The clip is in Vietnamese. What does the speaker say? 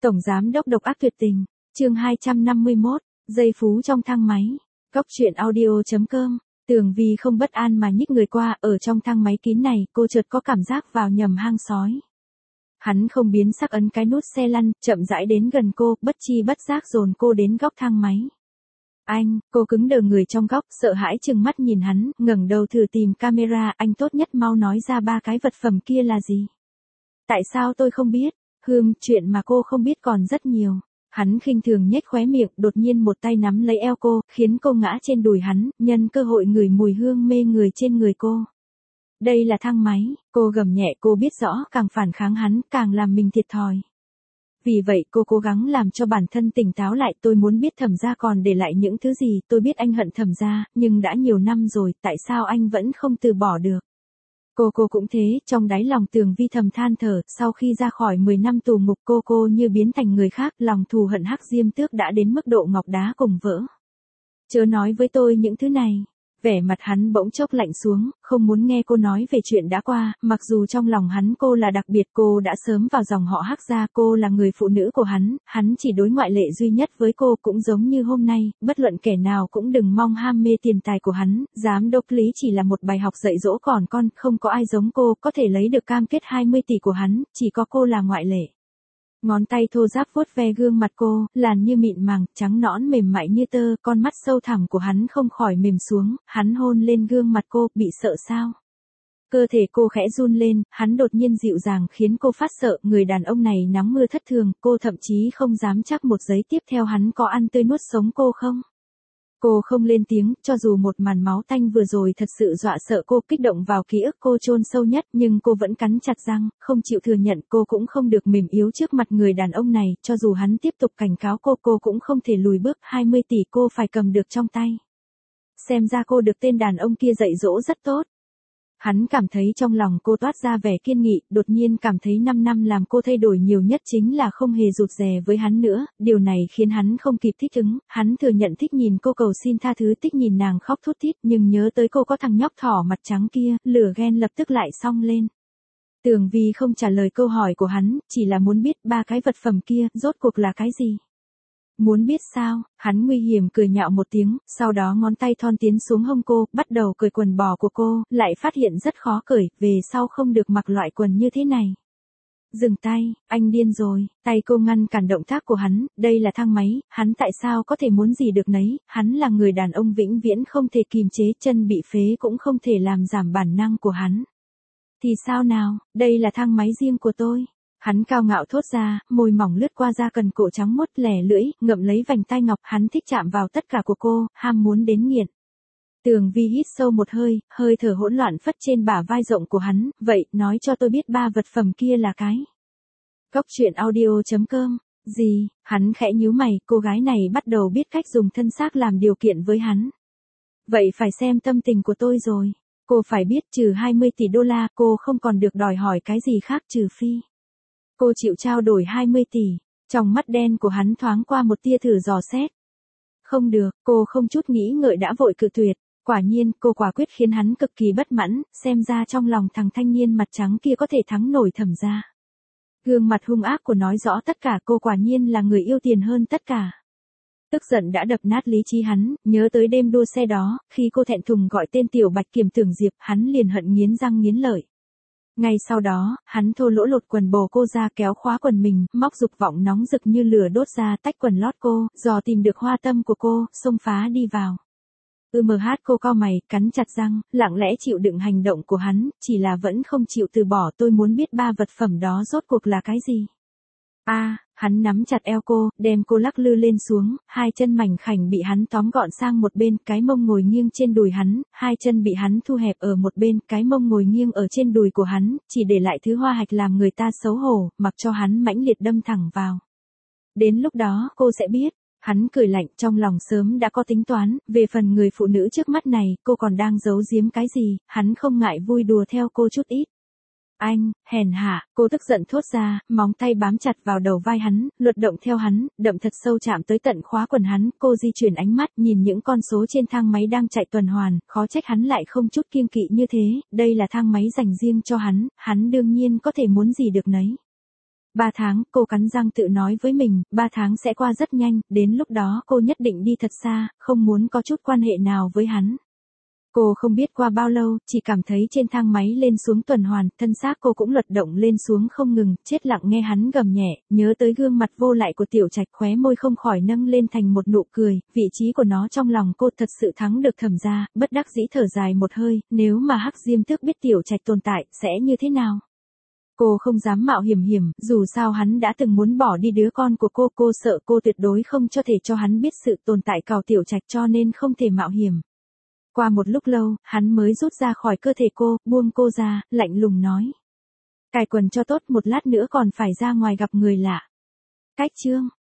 Tổng giám đốc độc ác tuyệt tình, chương 251, giây phú trong thang máy. Góc truyện audio.com. Tường Vi không bất an mà nhích người qua, ở trong thang máy kín này, cô chợt có cảm giác vào nhầm hang sói. Hắn không biến sắc ấn cái nút xe lăn, chậm rãi đến gần cô, bất chi bất giác dồn cô đến góc thang máy. Anh, cô cứng đờ người trong góc, sợ hãi chừng mắt nhìn hắn, ngẩng đầu thử tìm camera, anh tốt nhất mau nói ra ba cái vật phẩm kia là gì. Tại sao tôi không biết? Chuyện mà cô không biết còn rất nhiều. Hắn khinh thường nhếch khóe miệng, đột nhiên một tay nắm lấy eo cô, khiến cô ngã trên đùi hắn, nhân cơ hội ngửi mùi hương mê người trên người cô. Đây là thang máy, cô gầm nhẹ, cô biết rõ, càng phản kháng hắn, càng làm mình thiệt thòi. Vì vậy cô cố gắng làm cho bản thân tỉnh táo lại, tôi muốn biết Thẩm gia còn để lại những thứ gì, tôi biết anh hận Thẩm gia, nhưng đã nhiều năm rồi, tại sao anh vẫn không từ bỏ được. Cô cũng thế, trong đáy lòng Tường Vi thầm than thở, sau khi ra khỏi 10 năm tù ngục cô như biến thành người khác, lòng thù hận Hắc Diêm Tước đã đến mức độ ngọc đá cùng vỡ. Chớ nói với tôi những thứ này. Vẻ mặt hắn bỗng chốc lạnh xuống, không muốn nghe cô nói về chuyện đã qua, mặc dù trong lòng hắn cô là đặc biệt, cô đã sớm vào dòng họ Hắc gia, cô là người phụ nữ của hắn chỉ đối ngoại lệ duy nhất với cô, cũng giống như hôm nay, bất luận kẻ nào cũng đừng mong ham mê tiền tài của hắn, giám đốc Lý chỉ là một bài học dạy dỗ còn con, không có ai giống cô, có thể lấy được cam kết 20 tỷ của hắn, chỉ có cô là ngoại lệ. Ngón tay thô ráp vuốt ve gương mặt cô, làn như mịn màng, trắng nõn mềm mại như tơ, con mắt sâu thẳm của hắn không khỏi mềm xuống, hắn hôn lên gương mặt cô, bị sợ sao? Cơ thể cô khẽ run lên, hắn đột nhiên dịu dàng khiến cô phát sợ, người đàn ông này nắng mưa thất thường, cô thậm chí không dám chắc một giây tiếp theo hắn có ăn tươi nuốt sống cô không? Cô không lên tiếng, cho dù một màn máu tanh vừa rồi thật sự dọa sợ cô, kích động vào ký ức cô chôn sâu nhất, nhưng cô vẫn cắn chặt răng, không chịu thừa nhận, cô cũng không được mềm yếu trước mặt người đàn ông này, cho dù hắn tiếp tục cảnh cáo cô cũng không thể lùi bước, 20 tỷ cô phải cầm được trong tay. Xem ra cô được tên đàn ông kia dạy dỗ rất tốt. Hắn cảm thấy trong lòng cô toát ra vẻ kiên nghị, đột nhiên cảm thấy 5 năm làm cô thay đổi nhiều nhất chính là không hề rụt rè với hắn nữa, điều này khiến hắn không kịp thích ứng, hắn thừa nhận thích nhìn cô cầu xin tha thứ, thích nhìn nàng khóc thút thít, nhưng nhớ tới cô có thằng nhóc thỏ mặt trắng kia, lửa ghen lập tức lại xông lên. Tường Vi không trả lời câu hỏi của hắn, chỉ là muốn biết ba cái vật phẩm kia, rốt cuộc là cái gì. Muốn biết sao, hắn nguy hiểm cười nhạo một tiếng, sau đó ngón tay thon tiến xuống hông cô, bắt đầu cởi quần bò của cô, lại phát hiện rất khó cởi, về sau không được mặc loại quần như thế này. Dừng tay, anh điên rồi, tay cô ngăn cản động tác của hắn, đây là thang máy, hắn tại sao có thể muốn gì được nấy, hắn là người đàn ông vĩnh viễn không thể kìm chế, chân bị phế cũng không thể làm giảm bản năng của hắn. Thì sao nào, đây là thang máy riêng của tôi. Hắn cao ngạo thốt ra, môi mỏng lướt qua da cần cổ trắng muốt, lẻ lưỡi, ngậm lấy vành tai ngọc, hắn thích chạm vào tất cả của cô, ham muốn đến nghiện. Tường Vi hít sâu một hơi, hơi thở hỗn loạn phất trên bả vai rộng của hắn, vậy, nói cho tôi biết ba vật phẩm kia là cái. Góc truyện audio.com, gì, hắn khẽ nhíu mày, cô gái này bắt đầu biết cách dùng thân xác làm điều kiện với hắn. Vậy phải xem tâm tình của tôi rồi. Cô phải biết trừ 20 tỷ đô la, cô không còn được đòi hỏi cái gì khác trừ phi. Cô chịu trao đổi 20 tỷ, trong mắt đen của hắn thoáng qua một tia thử dò xét. Không được, cô không chút nghĩ ngợi đã vội cự tuyệt, quả nhiên, cô quả quyết khiến hắn cực kỳ bất mãn, xem ra trong lòng thằng thanh niên mặt trắng kia có thể thắng nổi Thẩm gia. Gương mặt hung ác của nói rõ tất cả, cô quả nhiên là người yêu tiền hơn tất cả. Tức giận đã đập nát lý trí hắn, nhớ tới đêm đua xe đó, khi cô thẹn thùng gọi tên Tiểu Bạch Kiểm Tưởng Diệp, hắn liền hận nghiến răng nghiến lợi. Ngay sau đó, hắn thô lỗ lột quần bồ cô ra, kéo khóa quần mình, móc dục vọng nóng rực như lửa đốt ra, tách quần lót cô, dò tìm được hoa tâm của cô, xông phá đi vào. Cô cau mày, cắn chặt răng, lặng lẽ chịu đựng hành động của hắn, chỉ là vẫn không chịu từ bỏ, tôi muốn biết ba vật phẩm đó rốt cuộc là cái gì. Hắn nắm chặt eo cô, đem cô lắc lư lên xuống, hai chân mảnh khảnh bị hắn tóm gọn sang một bên, cái mông ngồi nghiêng trên đùi hắn, hai chân bị hắn thu hẹp ở một bên, cái mông ngồi nghiêng ở trên đùi của hắn, chỉ để lại thứ hoa hạch làm người ta xấu hổ, mặc cho hắn mãnh liệt đâm thẳng vào. Đến lúc đó, cô sẽ biết. Hắn cười lạnh, trong lòng sớm đã có tính toán, về phần người phụ nữ trước mắt này, cô còn đang giấu giếm cái gì, hắn không ngại vui đùa theo cô chút ít. Anh, hèn hạ, cô tức giận thốt ra, móng tay bám chặt vào đầu vai hắn, luật động theo hắn, đậm thật sâu chạm tới tận khóa quần hắn, cô di chuyển ánh mắt, nhìn những con số trên thang máy đang chạy tuần hoàn, khó trách hắn lại không chút kiêng kỵ như thế, đây là thang máy dành riêng cho hắn đương nhiên có thể muốn gì được nấy. 3 tháng, cô cắn răng tự nói với mình, 3 tháng sẽ qua rất nhanh, đến lúc đó cô nhất định đi thật xa, không muốn có chút quan hệ nào với hắn. Cô không biết qua bao lâu, chỉ cảm thấy trên thang máy lên xuống tuần hoàn, thân xác cô cũng lật động lên xuống không ngừng, chết lặng nghe hắn gầm nhẹ, nhớ tới gương mặt vô lại của Tiểu Trạch, khóe môi không khỏi nâng lên thành một nụ cười, vị trí của nó trong lòng cô thật sự thắng được Thẩm gia, bất đắc dĩ thở dài một hơi, nếu mà Hắc Diêm Tước biết Tiểu Trạch tồn tại, sẽ như thế nào? Cô không dám mạo hiểm, dù sao hắn đã từng muốn bỏ đi đứa con của cô sợ cô tuyệt đối không cho thể cho hắn biết sự tồn tại của Tiểu Trạch cho nên không thể mạo hiểm. Qua một lúc lâu, hắn mới rút ra khỏi cơ thể cô, buông cô ra, lạnh lùng nói. Cài quần cho tốt, một lát nữa còn phải ra ngoài gặp người lạ. Cách chương.